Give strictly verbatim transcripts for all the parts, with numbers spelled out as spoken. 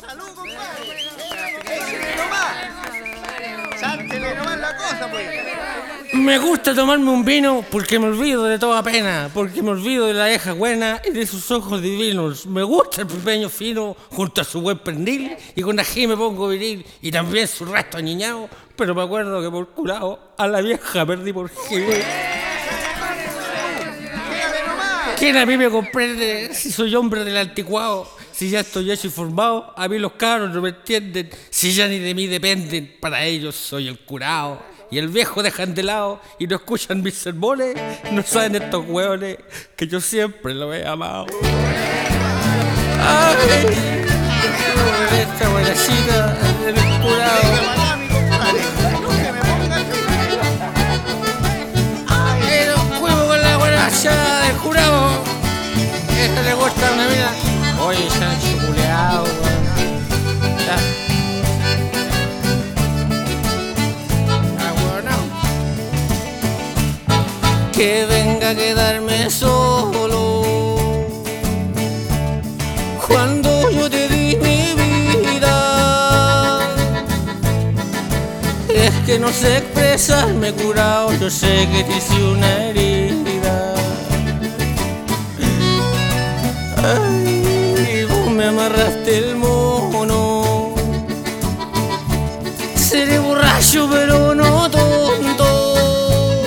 ¡Salud, compadre! ¡Échale nomás! ¡Sántele nomás la cosa, pues! Me gusta tomarme un vino porque me olvido de toda pena, porque me olvido de la vieja buena y de sus ojos divinos. Me gusta el pipeño fino junto a su buen pernil y con ají me pongo viril y también su resto añiñado, pero me acuerdo que por curado a la vieja perdí por gil. ¿Quién a mí me comprende si soy hombre del anticuado? Si ya estoy hecho y formado, a mí los cabros no me entienden. Si ya ni de mí dependen, para ellos soy el curado. Y el viejo dejan de lado y no escuchan mis sermones. No saben estos hueones que yo siempre lo he amado. Ay, esta guayacita del curado. Pero juego con la guayacita del curado. Esta le gusta una mina. Oye, se han chuculeado, weón. Ya. Ah, bueno. Que venga a quedarme solo cuando yo te di mi vida. Es que no sé expresarme, curado. Yo sé que te hice una herida. Ay, vos me amarraste el mono. Seré borracho pero no tonto,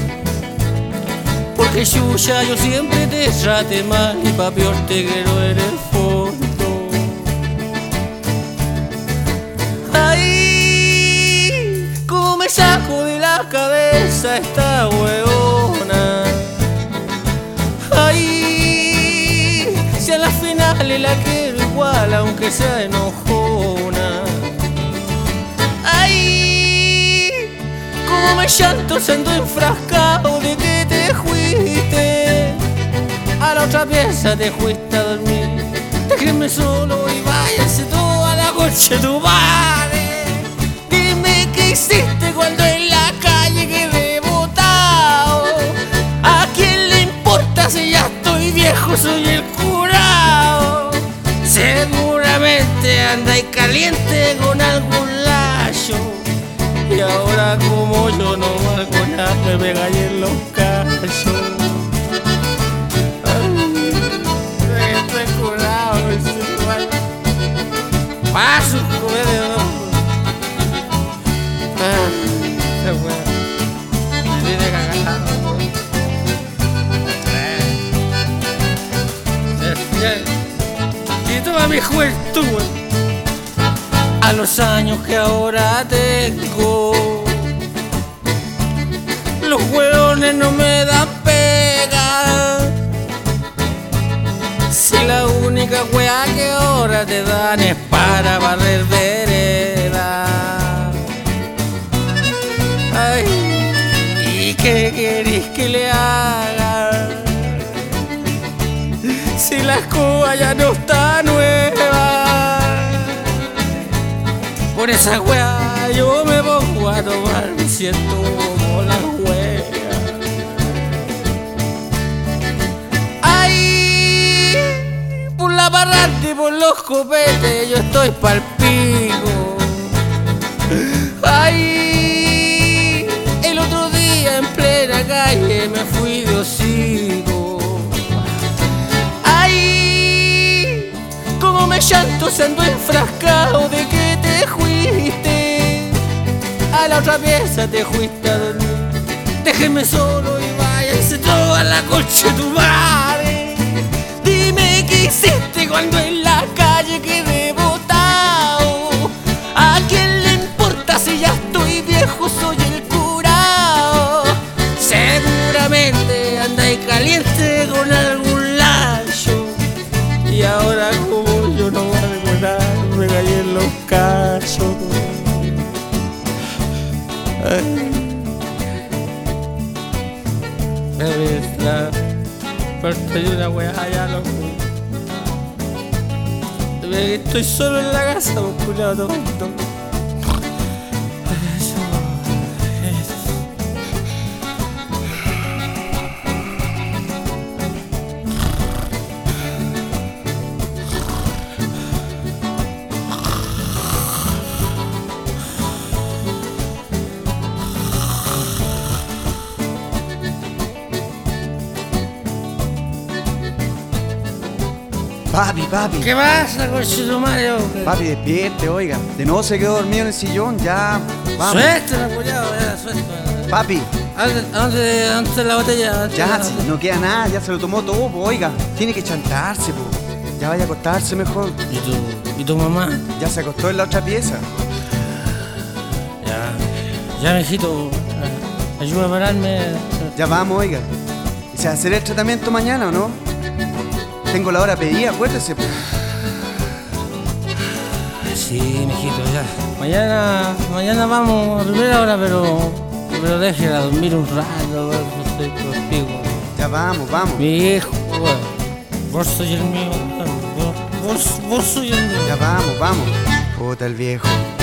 porque Xuxa yo siempre te trate mal y pa' peor te quiero en el fondo. Ay, cómo me saco de la cabeza esta huevona. Ay, si a la final la quiero igual aunque sea enojona. Ay, como me llanto siendo enfrascado de que te fuiste. A la otra pieza te fuiste a dormir. Déjenme solo y váyanse toda la coche tu madre. Dime qué hiciste cuando en la calle quedé botado. ¿A quién le importa si ya estoy viejo? Soy el curado. Seguramente andáis caliente con algún layo. Y ahora como yo no valgo nada, me pegáis en los cachos. Ay, estoy curado, estoy igual. Paso, comer de dos. Ay, qué bueno. Me tiene cagado, y toda mi juventud, a los años que ahora tengo, los hueones no me dan pega. Si la única hueá que ahora te dan es para barrer vereda. Ay, ¿y qué querís que le haga? Si la escoba ya no está nueva, por esa wea yo me pongo a tomar, me siento como la wea. Ay, por la parranda y por los copetes yo estoy pa'l pico. Ay, el otro día en plena calle me fui de hocico. Como me llanto siendo enfrascado de que te fuiste. A la otra pieza te fuiste a dormir. Déjenme solo y váyanse toda la coche tu madre. Dime qué hiciste cuando en la calle quedé botado. ¿A quién le importa si ya estoy viejo? Soy el curado. Seguramente andáis caliente con algún layo. Y ahora como yo no valgo nada, me caí en los cachos. Ay. Me ves la parte de una wea allá, loco. Estoy solo en la casa, un culiado tonto. Papi, papi. ¿Qué pasa, conchetumario? Papi, despierte, oiga. De nuevo se quedó dormido en el sillón, ya. Vamos. Suéltala, culiao, ya, suéltala. Papi, ¿A dónde, a dónde, a dónde está la botella? ¿A dónde está ya, la si botella? no queda nada, ya se lo tomó todo, po, oiga. Tiene que chantarse, po. Ya vaya a acostarse mejor. ¿Y tu, ¿Y tu mamá? Ya se acostó en la otra pieza. Ya, ya, mijito, eh, ayúdame a pararme. Ya vamos, oiga. ¿Y se va a hacer el tratamiento mañana o no? Tengo la hora pedida, acuérdese, po. Sí, mijito, ya. Mañana, mañana vamos a primera hora, pero, pero déjela dormir un rato, weón, no estoy contigo. Ya vamos, vamos. Mi hijo, weón. Vos soy el mío, weón. Vos, vos, vos soy el mío. Ya vamos, vamos. Puta el viejo.